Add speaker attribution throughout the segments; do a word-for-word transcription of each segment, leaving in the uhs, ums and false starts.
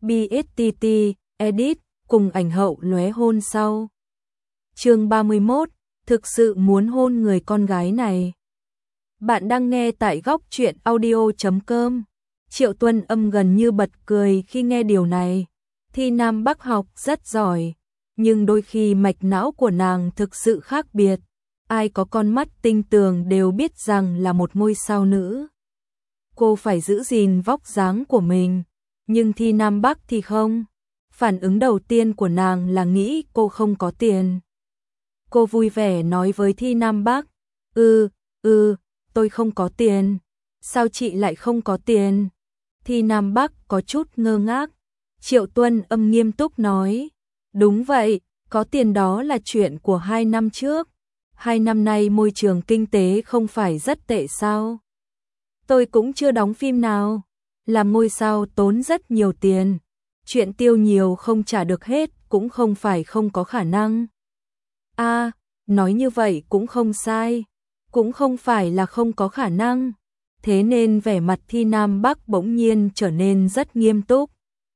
Speaker 1: bê ét tê tê, edit, cùng ảnh hậu lóe hôn sau. Chương ba mươi mốt, thực sự muốn hôn người con gái này. Bạn đang nghe tại góc truyện audio chấm com. Triệu Tuân Âm gần như bật cười khi nghe điều này. Thi Nam Bắc học rất giỏi, nhưng đôi khi mạch não của nàng thực sự khác biệt. Ai có con mắt tinh tường đều biết rằng là một ngôi sao nữ. Cô phải giữ gìn vóc dáng của mình, nhưng Thi Nam Bắc thì không. Phản ứng đầu tiên của nàng là nghĩ cô không có tiền. Cô vui vẻ nói với Thi Nam Bắc, "Ừ, ừ, tôi không có tiền." "Sao chị lại không có tiền?" Thi Nam Bắc có chút ngơ ngác. Triệu Tuân Âm nghiêm túc nói, "Đúng vậy, có tiền đó là chuyện của hai năm trước. Hai năm nay môi trường kinh tế không phải rất tệ sao? Tôi cũng chưa đóng phim nào. Làm ngôi sao tốn rất nhiều tiền. Chuyện tiêu nhiều không trả được hết cũng không phải không có khả năng." "À, nói như vậy cũng không sai. Cũng không phải là không có khả năng." Thế nên vẻ mặt Thi Nam Bắc bỗng nhiên trở nên rất nghiêm túc.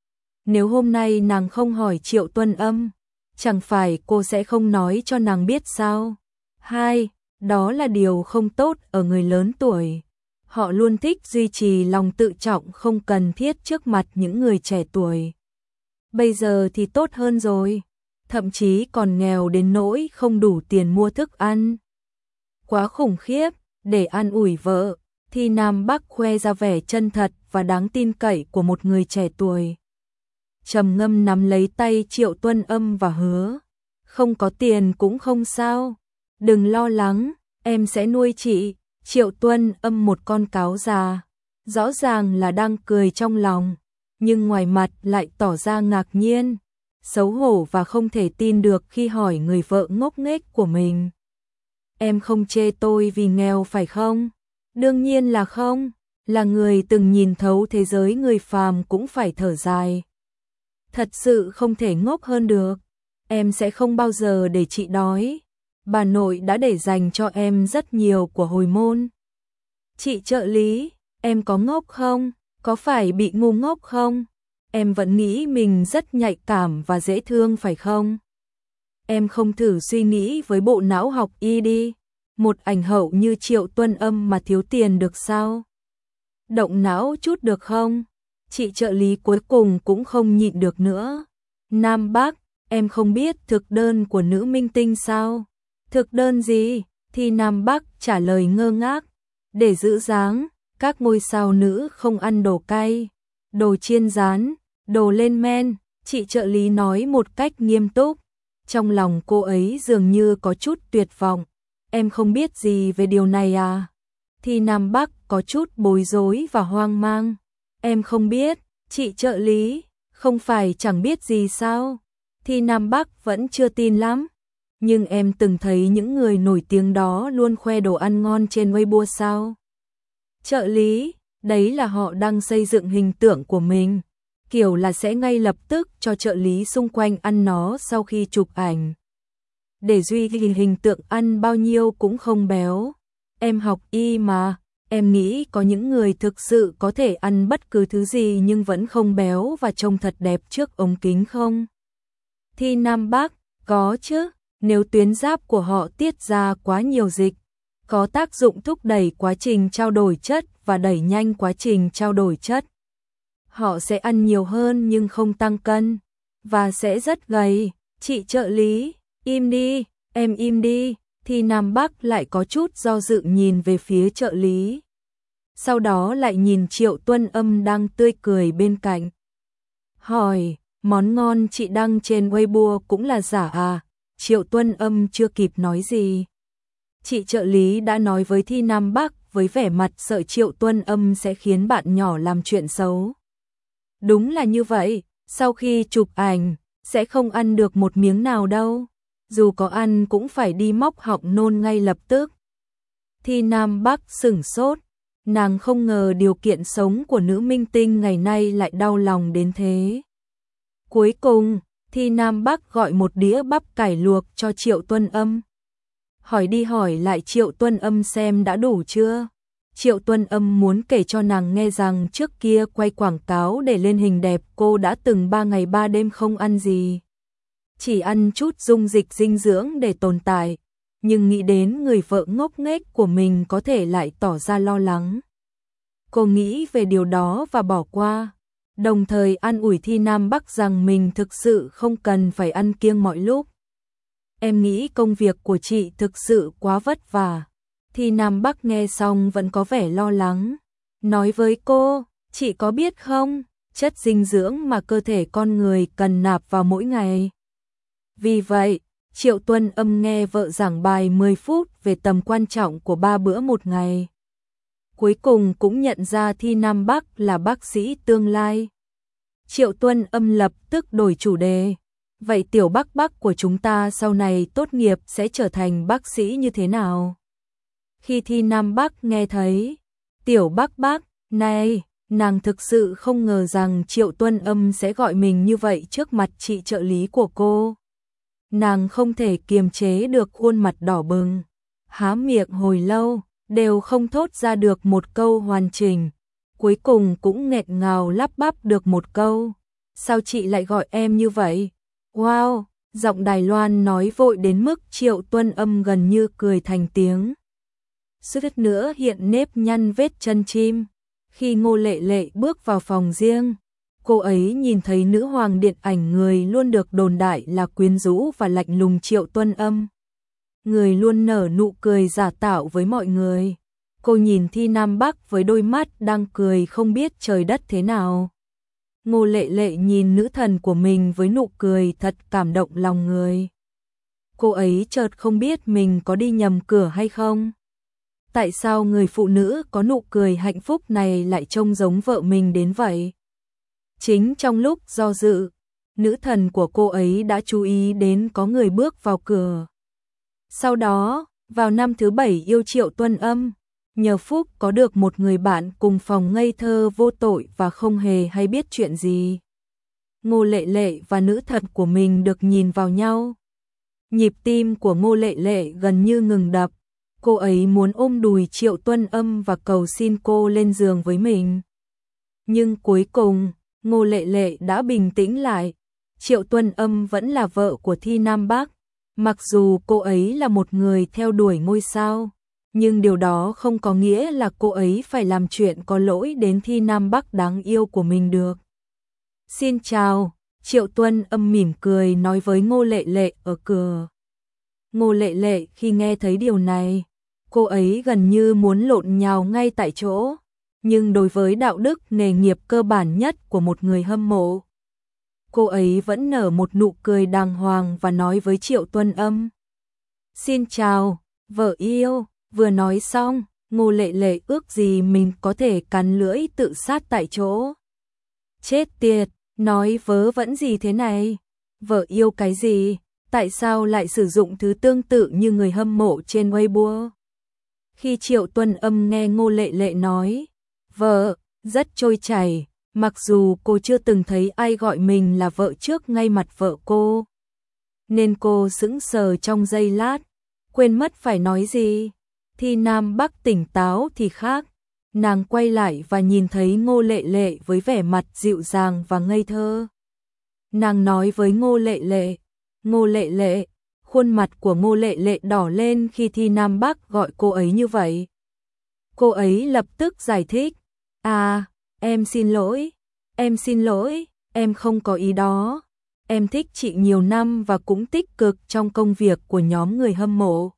Speaker 1: Nếu hôm nay nàng không hỏi Triệu Tuân Âm, chẳng phải cô sẽ không nói cho nàng biết sao? Hai, đó là điều không tốt ở người lớn tuổi. Họ luôn thích duy trì lòng tự trọng không cần thiết trước mặt những người trẻ tuổi. Bây giờ thì tốt hơn rồi, thậm chí còn nghèo đến nỗi không đủ tiền mua thức ăn. Quá khủng khiếp, để an ủi vợ, Thi Nam Bắc khoe ra vẻ chân thật và đáng tin cậy của một người trẻ tuổi. Trầm Ngâm nắm lấy tay Triệu Tuân Âm và hứa, "Không có tiền cũng không sao, đừng lo lắng, em sẽ nuôi chị." Triệu Tuân Âm một con cáo già, rõ ràng là đang cười trong lòng, nhưng ngoài mặt lại tỏ ra ngạc nhiên, xấu hổ và không thể tin được khi hỏi người vợ ngốc nghếch của mình. "Em không chê tôi vì nghèo phải không?" "Đương nhiên là không, là người từng nhìn thấu thế giới người phàm cũng phải thở dài. Thật sự không thể ngốc hơn được. Em sẽ không bao giờ để chị đói. Bà nội đã để dành cho em rất nhiều của hồi môn." "Chị trợ lý, em có ngốc không? Có phải bị ngu ngốc không? Em vẫn nghĩ mình rất nhạy cảm và dễ thương phải không? Em không thử suy nghĩ với bộ não học y đi. Một ảnh hậu như Triệu Tuân Âm mà thiếu tiền được sao? Động não chút được không?" Chị trợ lý cuối cùng cũng không nhịn được nữa. "Nam Bắc, em không biết thực đơn của nữ minh tinh sao?" "Thực đơn gì?" Thì Nam Bắc trả lời ngơ ngác. "Để giữ dáng, các ngôi sao nữ không ăn đồ cay, đồ chiên rán, đồ lên men." Chị trợ lý nói một cách nghiêm túc. Trong lòng cô ấy dường như có chút tuyệt vọng. "Em không biết gì về điều này à?" Thì Nam Bắc có chút bối rối và hoang mang. "Em không biết." "Chị trợ lý, không phải chẳng biết gì sao?" Thì Nam Bắc vẫn chưa tin lắm. "Nhưng em từng thấy những người nổi tiếng đó luôn khoe đồ ăn ngon trên Weibo sao?" "Trợ lý, đấy là họ đang xây dựng hình tượng của mình, kiểu là sẽ ngay lập tức cho trợ lý xung quanh ăn nó sau khi chụp ảnh. Để duy trì hình tượng ăn bao nhiêu cũng không béo. Em học y mà, em nghĩ có những người thực sự có thể ăn bất cứ thứ gì nhưng vẫn không béo và trông thật đẹp trước ống kính không?" Thì Nam Bắc, có chứ, nếu tuyến giáp của họ tiết ra quá nhiều dịch, có tác dụng thúc đẩy quá trình trao đổi chất và đẩy nhanh quá trình trao đổi chất. Họ sẽ ăn nhiều hơn nhưng không tăng cân, và sẽ rất gầy." "Chị trợ lý, im đi, em im đi." Thì Nam Bắc lại có chút do dự nhìn về phía trợ lý. Sau đó lại nhìn Triệu Tuân Âm đang tươi cười bên cạnh. Hỏi, "Món ngon chị đăng trên Weibo cũng là giả à?" Triệu Tuân Âm chưa kịp nói gì. Chị trợ lý đã nói với Thi Nam Bắc với vẻ mặt sợ Triệu Tuân Âm sẽ khiến bạn nhỏ làm chuyện xấu. "Đúng là như vậy, sau khi chụp ảnh, sẽ không ăn được một miếng nào đâu. Dù có ăn cũng phải đi móc họng nôn ngay lập tức." Thi Nam Bắc sửng sốt, nàng không ngờ điều kiện sống của nữ minh tinh ngày nay lại đau lòng đến thế. Cuối cùng, Thi Nam Bắc gọi một đĩa bắp cải luộc cho Triệu Tuân Âm. Hỏi đi hỏi lại Triệu Tuân Âm xem đã đủ chưa. Triệu Tuân Âm muốn kể cho nàng nghe rằng trước kia quay quảng cáo để lên hình đẹp cô đã từng ba ngày ba đêm không ăn gì. Chỉ ăn chút dung dịch dinh dưỡng để tồn tại, nhưng nghĩ đến người vợ ngốc nghếch của mình có thể lại tỏ ra lo lắng. Cô nghĩ về điều đó và bỏ qua, đồng thời an ủi Thi Nam Bắc rằng mình thực sự không cần phải ăn kiêng mọi lúc. Em nghĩ công việc của chị thực sự quá vất vả. Thi Nam Bắc nghe xong vẫn có vẻ lo lắng, nói với cô, chị có biết không, chất dinh dưỡng mà cơ thể con người cần nạp vào mỗi ngày. Vì vậy, Triệu Tuân Âm nghe vợ giảng bài mười phút về tầm quan trọng của ba bữa một ngày. Cuối cùng cũng nhận ra Thi Nam Bắc là bác sĩ tương lai. Triệu Tuân Âm lập tức đổi chủ đề. Vậy tiểu Bắc Bắc của chúng ta sau này tốt nghiệp sẽ trở thành bác sĩ như thế nào? Khi Thi Nam Bắc nghe thấy tiểu Bắc Bắc này, nàng thực sự không ngờ rằng Triệu Tuân Âm sẽ gọi mình như vậy trước mặt chị trợ lý của cô. Nàng không thể kiềm chế được khuôn mặt đỏ bừng, há miệng hồi lâu, đều không thốt ra được một câu hoàn chỉnh, cuối cùng cũng nghẹn ngào lắp bắp được một câu. Sao chị lại gọi em như vậy? Wow, giọng Đài Loan nói vội đến mức Triệu Tuân Âm gần như cười thành tiếng. Suýt nữa hiện nếp nhăn vết chân chim. Khi Ngô Lệ Lệ bước vào phòng riêng, cô ấy nhìn thấy nữ hoàng điện ảnh người luôn được đồn đại là quyến rũ và lạnh lùng Triệu Tuân Âm. Người luôn nở nụ cười giả tạo với mọi người. Cô nhìn Thi Nam Bắc với đôi mắt đang cười không biết trời đất thế nào. Ngô Lệ Lệ nhìn nữ thần của mình với nụ cười thật cảm động lòng người. Cô ấy chợt không biết mình có đi nhầm cửa hay không. Tại sao người phụ nữ có nụ cười hạnh phúc này lại trông giống vợ mình đến vậy? Chính trong lúc do dự, nữ thần của cô ấy đã chú ý đến có người bước vào cửa. Sau đó, vào năm thứ bảy yêu Triệu Tuân Âm, nhờ phúc có được một người bạn cùng phòng ngây thơ vô tội và không hề hay biết chuyện gì. Ngô Lệ Lệ và nữ thần của mình được nhìn vào nhau. Nhịp tim của Ngô Lệ Lệ gần như ngừng đập. Cô ấy muốn ôm đùi Triệu Tuân Âm và cầu xin cô lên giường với mình. Nhưng cuối cùng, Ngô Lệ Lệ đã bình tĩnh lại. Triệu Tuân Âm vẫn là vợ của Thi Nam Bắc. Mặc dù cô ấy là một người theo đuổi ngôi sao, nhưng điều đó không có nghĩa là cô ấy phải làm chuyện có lỗi đến Thi Nam Bắc đáng yêu của mình được. Xin chào, Triệu Tuân Âm mỉm cười nói với Ngô Lệ Lệ ở cửa. Ngô Lệ Lệ khi nghe thấy điều này, cô ấy gần như muốn lộn nhào ngay tại chỗ, nhưng đối với đạo đức nghề nghiệp cơ bản nhất của một người hâm mộ, cô ấy vẫn nở một nụ cười đàng hoàng và nói với Triệu Tuân Âm. Xin chào, vợ yêu. Vừa nói xong, Ngô Lệ Lệ ước gì mình có thể cắn lưỡi tự sát tại chỗ. Chết tiệt, nói vớ vẩn gì thế này? Vợ yêu cái gì? Tại sao lại sử dụng thứ tương tự như người hâm mộ trên Weibo? Khi Triệu Tuân Âm nghe Ngô Lệ Lệ nói, vợ, rất trôi chảy, mặc dù cô chưa từng thấy ai gọi mình là vợ trước ngay mặt vợ cô. Nên cô sững sờ trong giây lát, quên mất phải nói gì. Thi Nam Bắc tỉnh táo thì khác, nàng quay lại và nhìn thấy Ngô Lệ Lệ với vẻ mặt dịu dàng và ngây thơ. Nàng nói với Ngô Lệ Lệ, Ngô Lệ Lệ, khuôn mặt của Ngô Lệ Lệ đỏ lên khi Thi Nam Bắc gọi cô ấy như vậy. Cô ấy lập tức giải thích, à, em xin lỗi, em xin lỗi, em không có ý đó. Em thích chị nhiều năm và cũng tích cực trong công việc của nhóm người hâm mộ.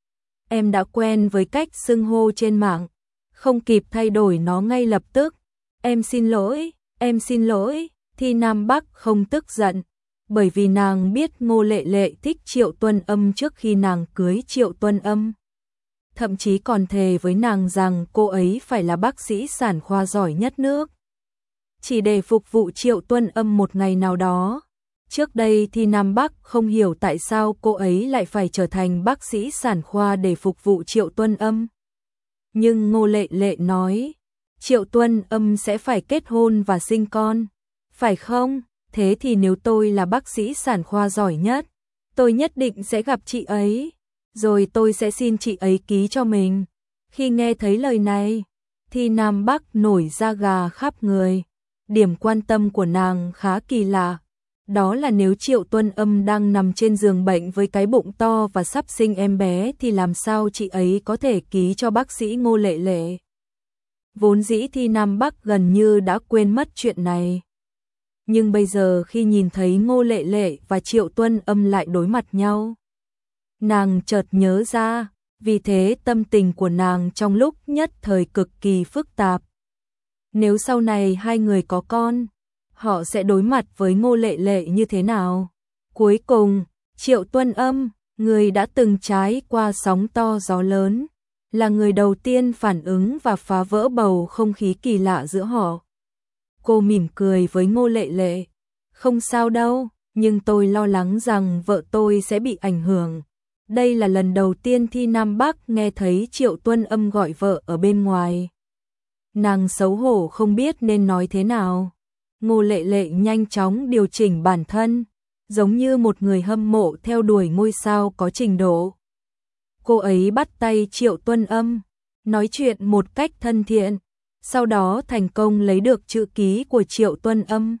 Speaker 1: Em đã quen với cách xưng hô trên mạng, không kịp thay đổi nó ngay lập tức. Em xin lỗi, em xin lỗi. Thi Nam Bắc không tức giận, bởi vì nàng biết Ngô Lệ Lệ thích Triệu Tuân Âm trước khi nàng cưới Triệu Tuân Âm. Thậm chí còn thề với nàng rằng cô ấy phải là bác sĩ sản khoa giỏi nhất nước, chỉ để phục vụ Triệu Tuân Âm một ngày nào đó. Trước đây thì Nam Bắc không hiểu tại sao cô ấy lại phải trở thành bác sĩ sản khoa để phục vụ Triệu Tuân Âm. Nhưng Ngô Lệ Lệ nói, Triệu Tuân Âm sẽ phải kết hôn và sinh con, phải không? Thế thì nếu tôi là bác sĩ sản khoa giỏi nhất, tôi nhất định sẽ gặp chị ấy, rồi tôi sẽ xin chị ấy ký cho mình. Khi nghe thấy lời này, Thi Nam Bắc nổi da gà khắp người. Điểm quan tâm của nàng khá kỳ lạ. Đó là nếu Triệu Tuân Âm đang nằm trên giường bệnh với cái bụng to và sắp sinh em bé thì làm sao chị ấy có thể ký cho bác sĩ Ngô Lệ Lệ. Vốn dĩ Thi Nam Bắc gần như đã quên mất chuyện này. Nhưng bây giờ khi nhìn thấy Ngô Lệ Lệ và Triệu Tuân Âm lại đối mặt nhau, nàng chợt nhớ ra, vì thế tâm tình của nàng trong lúc nhất thời cực kỳ phức tạp. Nếu sau này hai người có con, họ sẽ đối mặt với Ngô Lệ Lệ như thế nào? Cuối cùng, Triệu Tuân Âm, người đã từng trải qua sóng to gió lớn, là người đầu tiên phản ứng và phá vỡ bầu không khí kỳ lạ giữa họ. Cô mỉm cười với Ngô Lệ Lệ, không sao đâu, nhưng tôi lo lắng rằng vợ tôi sẽ bị ảnh hưởng. Đây là lần đầu tiên Thi Nam Bắc nghe thấy Triệu Tuân Âm gọi vợ ở bên ngoài. Nàng xấu hổ không biết nên nói thế nào. Ngô Lệ Lệ nhanh chóng điều chỉnh bản thân, giống như một người hâm mộ theo đuổi ngôi sao có trình độ. Cô ấy bắt tay Triệu Tuân Âm, nói chuyện một cách thân thiện, sau đó thành công lấy được chữ ký của Triệu Tuân Âm.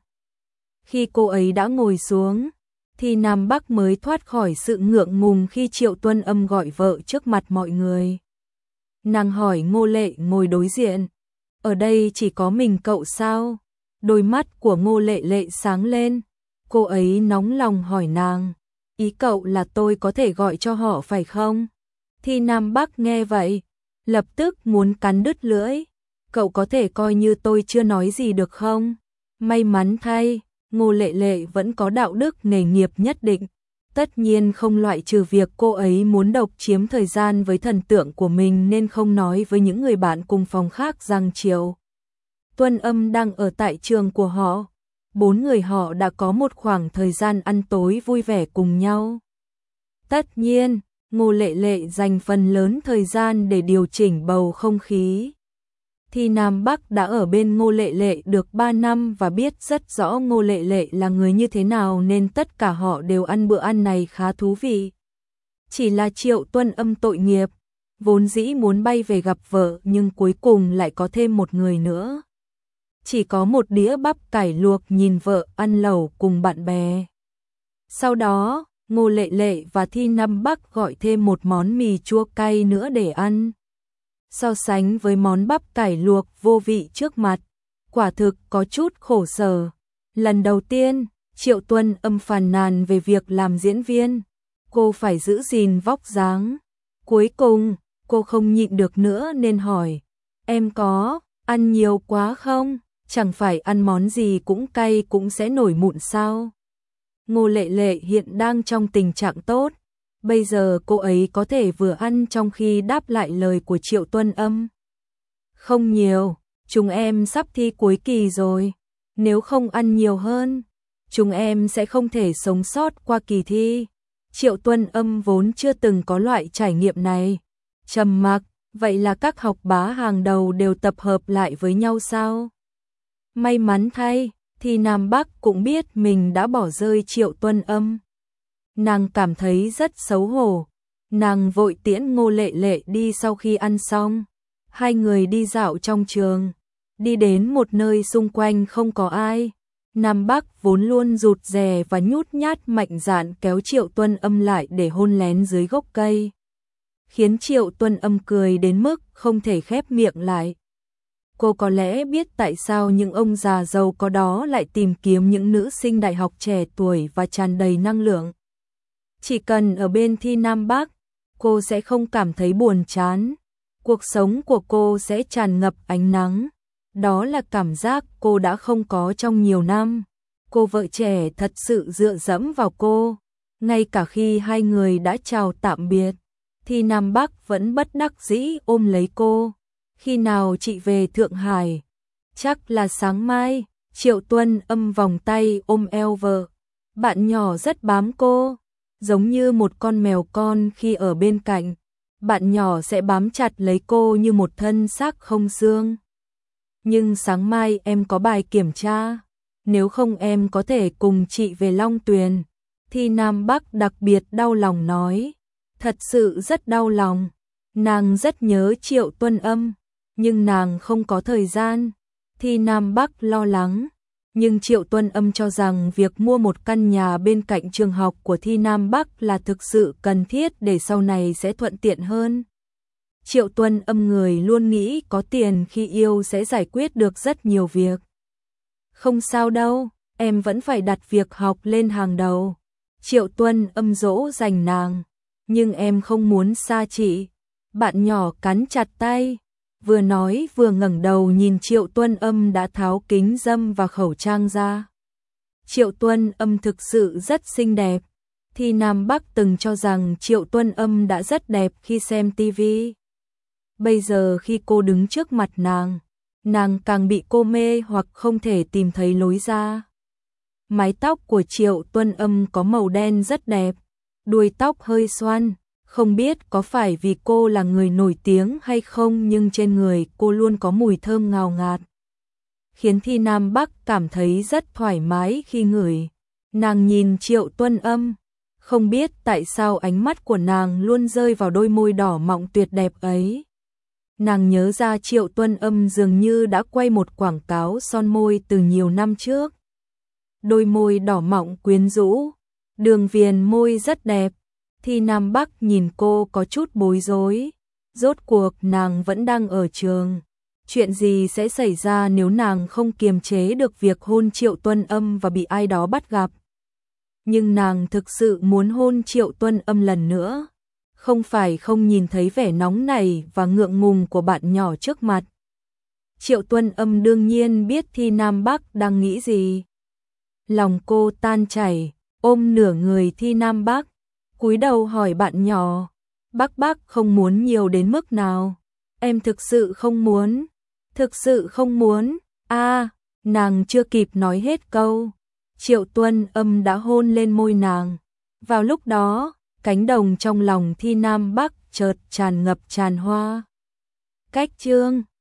Speaker 1: Khi cô ấy đã ngồi xuống, thì Nam Bắc mới thoát khỏi sự ngượng ngùng khi Triệu Tuân Âm gọi vợ trước mặt mọi người. Nàng hỏi Ngô Lệ ngồi đối diện, ở đây chỉ có mình cậu sao? Đôi mắt của Ngô Lệ Lệ sáng lên, cô ấy nóng lòng hỏi nàng, ý cậu là tôi có thể gọi cho họ phải không? Thì Nam Bắc nghe vậy, lập tức muốn cắn đứt lưỡi, cậu có thể coi như tôi chưa nói gì được không? May mắn thay, Ngô Lệ Lệ vẫn có đạo đức nghề nghiệp nhất định, tất nhiên không loại trừ việc cô ấy muốn độc chiếm thời gian với thần tượng của mình nên không nói với những người bạn cùng phòng khác rằng Triệu Tuân Âm đang ở tại trường của họ. Bốn người họ đã có một khoảng thời gian ăn tối vui vẻ cùng nhau. Tất nhiên, Ngô Lệ Lệ dành phần lớn thời gian để điều chỉnh bầu không khí. Thì Nam Bắc đã ở bên Ngô Lệ Lệ được ba năm và biết rất rõ Ngô Lệ Lệ là người như thế nào nên tất cả họ đều ăn bữa ăn này khá thú vị. Chỉ là Triệu Tuân Âm tội nghiệp, vốn dĩ muốn bay về gặp vợ nhưng cuối cùng lại có thêm một người nữa. Chỉ có một đĩa bắp cải luộc nhìn vợ ăn lẩu cùng bạn bè. Sau đó, Ngô Lệ Lệ và Thi Nam Bắc gọi thêm một món mì chua cay nữa để ăn. So sánh với món bắp cải luộc vô vị trước mặt, quả thực có chút khổ sở. Lần đầu tiên, Triệu Tuân Âm phàn nàn về việc làm diễn viên, cô phải giữ gìn vóc dáng. Cuối cùng, cô không nhịn được nữa nên hỏi, em có ăn nhiều quá không? Chẳng phải ăn món gì cũng cay cũng sẽ nổi mụn sao? Ngô Lệ Lệ hiện đang trong tình trạng tốt, bây giờ cô ấy có thể vừa ăn trong khi đáp lại lời của Triệu Tuân Âm. Không nhiều, chúng em sắp thi cuối kỳ rồi, nếu không ăn nhiều hơn, chúng em sẽ không thể sống sót qua kỳ thi. Triệu Tuân Âm vốn chưa từng có loại trải nghiệm này, trầm mặc, vậy là các học bá hàng đầu đều tập hợp lại với nhau sao? May mắn thay, thì Nam Bắc cũng biết mình đã bỏ rơi Triệu Tuân Âm. Nàng cảm thấy rất xấu hổ. Nàng vội tiễn Ngô Lệ Lệ đi sau khi ăn xong. Hai người đi dạo trong trường, đi đến một nơi xung quanh không có ai. Nam Bắc vốn luôn rụt rè và nhút nhát mạnh dạn kéo Triệu Tuân Âm lại để hôn lén dưới gốc cây, khiến Triệu Tuân Âm cười đến mức không thể khép miệng lại. Cô có lẽ biết tại sao những ông già giàu có đó lại tìm kiếm những nữ sinh đại học trẻ tuổi và tràn đầy năng lượng. Chỉ cần ở bên Thi Nam Bắc, cô sẽ không cảm thấy buồn chán. Cuộc sống của cô sẽ tràn ngập ánh nắng. Đó là cảm giác cô đã không có trong nhiều năm. Cô vợ trẻ thật sự dựa dẫm vào cô. Ngay cả khi hai người đã chào tạm biệt, Thi Nam Bắc vẫn bất đắc dĩ ôm lấy cô. Khi nào chị về Thượng Hải? Chắc là sáng mai. Triệu Tuân Âm vòng tay ôm eo vợ. Bạn nhỏ rất bám cô, giống như một con mèo con khi ở bên cạnh. Bạn nhỏ sẽ bám chặt lấy cô như một thân xác không xương. Nhưng sáng mai em có bài kiểm tra, nếu không em có thể cùng chị về Long Tuyền. Thì Nam Bắc đặc biệt đau lòng nói, thật sự rất đau lòng. Nàng rất nhớ Triệu Tuân Âm. nhưng nàng không có thời gian. Thi Nam Bắc lo lắng, nhưng Triệu Tuân Âm cho rằng việc mua một căn nhà bên cạnh trường học của Thi Nam Bắc là thực sự cần thiết để sau này sẽ thuận tiện hơn. Triệu Tuân Âm người luôn nghĩ có tiền khi yêu sẽ giải quyết được rất nhiều việc. Không sao đâu, em vẫn phải đặt việc học lên hàng đầu. Triệu Tuân Âm dỗ dành nàng, nhưng em không muốn xa chị. Bạn nhỏ cắn chặt tay, vừa nói vừa ngẩng đầu nhìn Triệu Tuân Âm đã tháo kính râm và khẩu trang ra. Triệu Tuân Âm thực sự rất xinh đẹp. Thi Nam Bắc từng cho rằng Triệu Tuân Âm đã rất đẹp khi xem tivi. Bây giờ khi cô đứng trước mặt nàng, nàng càng bị cô mê hoặc không thể tìm thấy lối ra. Mái tóc của Triệu Tuân Âm có màu đen rất đẹp, đuôi tóc hơi xoăn, không biết có phải vì cô là người nổi tiếng hay không nhưng trên người cô luôn có mùi thơm ngào ngạt, khiến Thi Nam Bắc cảm thấy rất thoải mái khi ngửi. Nàng nhìn Triệu Tuân Âm, không biết tại sao ánh mắt của nàng luôn rơi vào đôi môi đỏ mọng tuyệt đẹp ấy. Nàng nhớ ra Triệu Tuân Âm dường như đã quay một quảng cáo son môi từ nhiều năm trước. Đôi môi đỏ mọng quyến rũ, đường viền môi rất đẹp. Thi Nam Bắc nhìn cô có chút bối rối. Rốt cuộc nàng vẫn đang ở trường. Chuyện gì sẽ xảy ra nếu nàng không kiềm chế được việc hôn Triệu Tuân Âm và bị ai đó bắt gặp? Nhưng nàng thực sự muốn hôn Triệu Tuân Âm lần nữa. Không phải không nhìn thấy vẻ nóng nảy và ngượng ngùng của bạn nhỏ trước mặt. Triệu Tuân Âm đương nhiên biết Thi Nam Bắc đang nghĩ gì. Lòng cô tan chảy, ôm nửa người Thi Nam Bắc, cúi đầu hỏi bạn nhỏ, Bắc Bắc không muốn nhiều đến mức nào? Em thực sự không muốn, thực sự không muốn. A, à, nàng chưa kịp nói hết câu, Triệu Tuân Âm đã hôn lên môi nàng. Vào lúc đó, cánh đồng trong lòng Thi Nam Bắc chợt tràn ngập tràn hoa. Cách chương